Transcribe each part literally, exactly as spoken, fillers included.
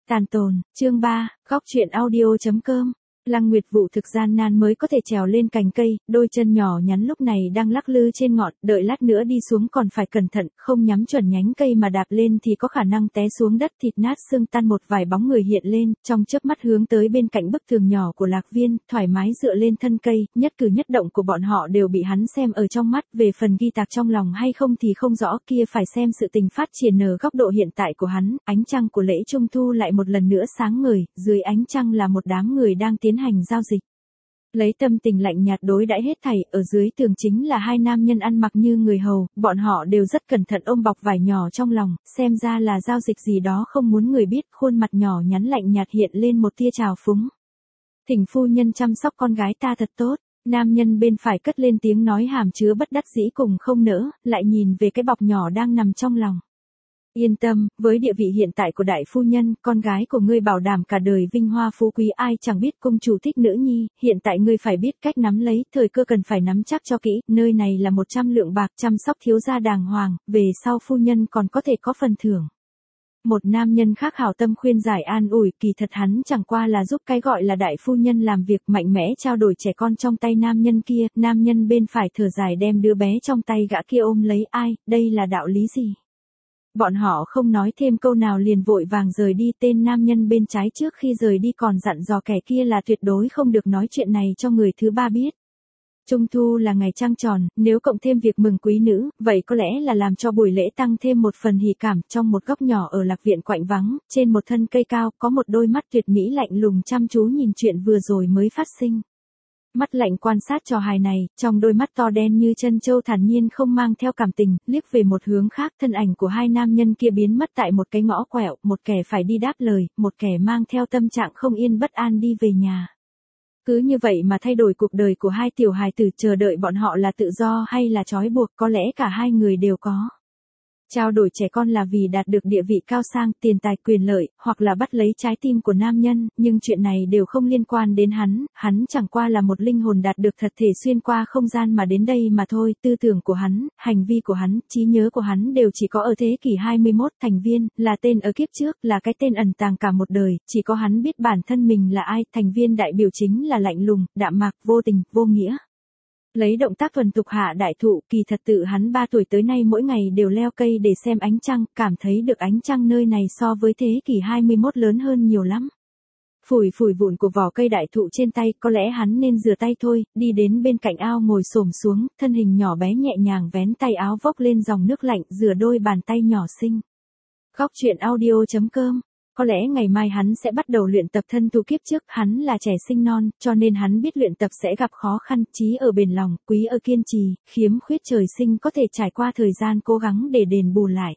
Tàn tồn, chương ba, góc truyện audio.com. Lăng Nguyệt Vũ thực gian nan mới có thể trèo lên cành cây, đôi chân nhỏ nhắn lúc này đang lắc lư trên ngọn, đợi lát nữa đi xuống còn phải cẩn thận, không nhắm chuẩn nhánh cây mà đạp lên thì có khả năng té xuống đất thịt nát xương tan. Một vài bóng người hiện lên, trong chớp mắt hướng tới bên cạnh bức tường nhỏ của Lạc Viên, thoải mái dựa lên thân cây, nhất cử nhất động của bọn họ đều bị hắn xem ở trong mắt, về phần ghi tạc trong lòng hay không thì không rõ, kia phải xem sự tình phát triển ở góc độ hiện tại của hắn. Ánh trăng của lễ Trung Thu lại một lần nữa sáng ngời, dưới ánh trăng là một đám người đang tiến hành giao dịch. Lấy tâm tình lạnh nhạt đối đãi hết thảy, ở dưới tường chính là hai nam nhân ăn mặc như người hầu, bọn họ đều rất cẩn thận ôm bọc vải nhỏ trong lòng, xem ra là giao dịch gì đó không muốn người biết, khuôn mặt nhỏ nhắn lạnh nhạt hiện lên một tia trào phúng. Thỉnh phu nhân chăm sóc con gái ta thật tốt. Nam nhân bên phải cất lên tiếng nói hàm chứa bất đắc dĩ cùng không nỡ, lại nhìn về cái bọc nhỏ đang nằm trong lòng. Yên tâm, với địa vị hiện tại của đại phu nhân, con gái của ngươi bảo đảm cả đời vinh hoa phú quý, ai chẳng biết công chủ thích nữ nhi, hiện tại ngươi phải biết cách nắm lấy, thời cơ cần phải nắm chắc cho kỹ, nơi này là một trăm lượng bạc, chăm sóc thiếu gia đàng hoàng, về sau phu nhân còn có thể có phần thưởng. Một nam nhân khác hảo tâm khuyên giải an ủi, kỳ thật hắn chẳng qua là giúp cái gọi là đại phu nhân làm việc, mạnh mẽ trao đổi trẻ con trong tay nam nhân kia. Nam nhân bên phải thở dài đem đứa bé trong tay gã kia ôm lấy, ai, đây là đạo lý gì? Bọn họ không nói thêm câu nào liền vội vàng rời đi. Tên nam nhân bên trái trước khi rời đi còn dặn dò kẻ kia là tuyệt đối không được nói chuyện này cho người thứ ba biết. Trung thu là ngày trăng tròn, nếu cộng thêm việc mừng quý nữ, vậy có lẽ là làm cho buổi lễ tăng thêm một phần hỉ cảm. Trong một góc nhỏ ở Lạc Viện quạnh vắng, trên một thân cây cao, có một đôi mắt tuyệt mỹ lạnh lùng chăm chú nhìn chuyện vừa rồi mới phát sinh. Mắt lạnh quan sát trò hài này, trong đôi mắt to đen như chân châu thản nhiên không mang theo cảm tình, liếc về một hướng khác. Thân ảnh của hai nam nhân kia biến mất tại một cái ngõ quẹo, một kẻ phải đi đáp lời, một kẻ mang theo tâm trạng không yên bất an đi về nhà. Cứ như vậy mà thay đổi cuộc đời của hai tiểu hài tử, chờ đợi bọn họ là tự do hay là trói buộc, có lẽ cả hai người đều có. Trao đổi trẻ con là vì đạt được địa vị cao sang, tiền tài quyền lợi, hoặc là bắt lấy trái tim của nam nhân, nhưng chuyện này đều không liên quan đến hắn, hắn chẳng qua là một linh hồn đạt được thật thể xuyên qua không gian mà đến đây mà thôi. Tư tưởng của hắn, hành vi của hắn, trí nhớ của hắn đều chỉ có ở thế kỷ hai mươi mốt. Thành Viên, là tên ở kiếp trước, là cái tên ẩn tàng cả một đời, chỉ có hắn biết bản thân mình là ai. Thành Viên đại biểu chính là lạnh lùng, đạm mạc, vô tình, vô nghĩa. Lấy động tác thuần tục hạ đại thụ, kỳ thật tự hắn ba tuổi tới nay mỗi ngày đều leo cây để xem ánh trăng, cảm thấy được ánh trăng nơi này so với thế kỷ hai mươi mốt lớn hơn nhiều lắm. Phủi phủi vụn của vỏ cây đại thụ trên tay, có lẽ hắn nên rửa tay thôi, đi đến bên cạnh ao ngồi xổm xuống, thân hình nhỏ bé nhẹ nhàng vén tay áo vốc lên dòng nước lạnh, rửa đôi bàn tay nhỏ xinh. Góc truyện audio.com. Có lẽ ngày mai hắn sẽ bắt đầu luyện tập thân tu kiếp trước, hắn là trẻ sinh non, cho nên hắn biết luyện tập sẽ gặp khó khăn, trí ở bền lòng, quý ở kiên trì, khiếm khuyết trời sinh có thể trải qua thời gian cố gắng để đền bù lại.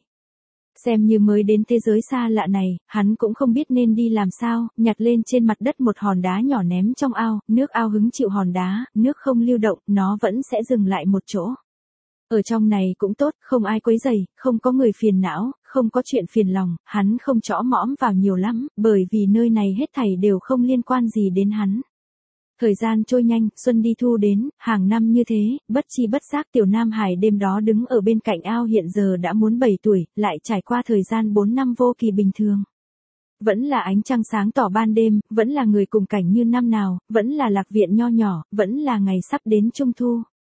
Xem như mới đến thế giới xa lạ này, hắn cũng không biết nên đi làm sao, nhặt lên trên mặt đất một hòn đá nhỏ ném trong ao, nước ao hứng chịu hòn đá, nước không lưu động, nó vẫn sẽ dừng lại một chỗ. Ở trong này cũng tốt, không ai quấy rầy, không có người phiền não, không có chuyện phiền lòng, hắn không chõ mõm vào nhiều lắm, bởi vì nơi này hết thảy đều không liên quan gì đến hắn. Thời gian trôi nhanh, xuân đi thu đến, hàng năm như thế, bất chi bất giác Tiểu Nam Hải đêm đó đứng ở bên cạnh ao hiện giờ đã muốn bảy tuổi, lại trải qua thời gian bốn năm vô kỳ bình thường. Vẫn là ánh trăng sáng tỏ ban đêm, vẫn là người cùng cảnh như năm nào, vẫn là Lạc Viện nho nhỏ, vẫn là ngày sắp đến Trung Thu.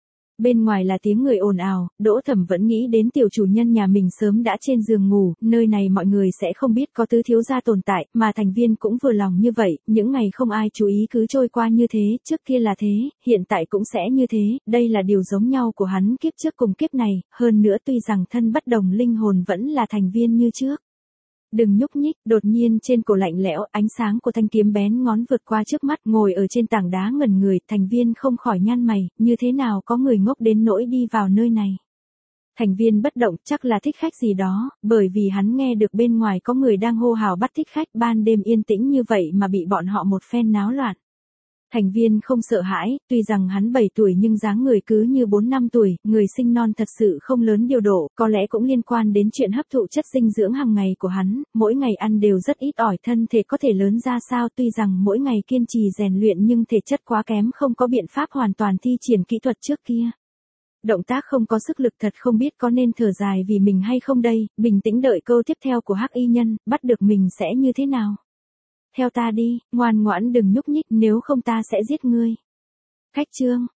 Bên ngoài là tiếng người ồn ào, Đỗ Thẩm vẫn nghĩ đến tiểu chủ nhân nhà mình sớm đã trên giường ngủ, nơi này mọi người sẽ không biết có tứ thiếu gia tồn tại, mà Thành Viên cũng vừa lòng như vậy, những ngày không ai chú ý cứ trôi qua như thế, trước kia là thế, hiện tại cũng sẽ như thế, đây là điều giống nhau của hắn kiếp trước cùng kiếp này, hơn nữa tuy rằng thân bất đồng linh hồn vẫn là Thành Viên như trước. Đừng nhúc nhích, đột nhiên trên cổ lạnh lẽo, ánh sáng của thanh kiếm bén ngón vượt qua trước mắt, ngồi ở trên tảng đá ngẩn người, Thành Viên không khỏi nhăn mày, như thế nào có người ngốc đến nỗi đi vào nơi này. Thành Viên bất động, chắc là thích khách gì đó, bởi vì hắn nghe được bên ngoài có người đang hô hào bắt thích khách, ban đêm yên tĩnh như vậy mà bị bọn họ một phen náo loạn. Thành Viên không sợ hãi, tuy rằng hắn bảy tuổi nhưng dáng người cứ như bốn năm tuổi, người sinh non thật sự không lớn điều độ, có lẽ cũng liên quan đến chuyện hấp thụ chất dinh dưỡng hàng ngày của hắn, mỗi ngày ăn đều rất ít ỏi, thân thể có thể lớn ra sao, tuy rằng mỗi ngày kiên trì rèn luyện nhưng thể chất quá kém, không có biện pháp hoàn toàn thi triển kỹ thuật trước kia. Động tác không có sức lực thật không biết có nên thở dài vì mình hay không đây, bình tĩnh đợi câu tiếp theo của Hắc Y Nhân, bắt được mình sẽ như thế nào. theo ta đi, ngoan ngoãn đừng nhúc nhích nếu không ta sẽ giết ngươi. Khách trương,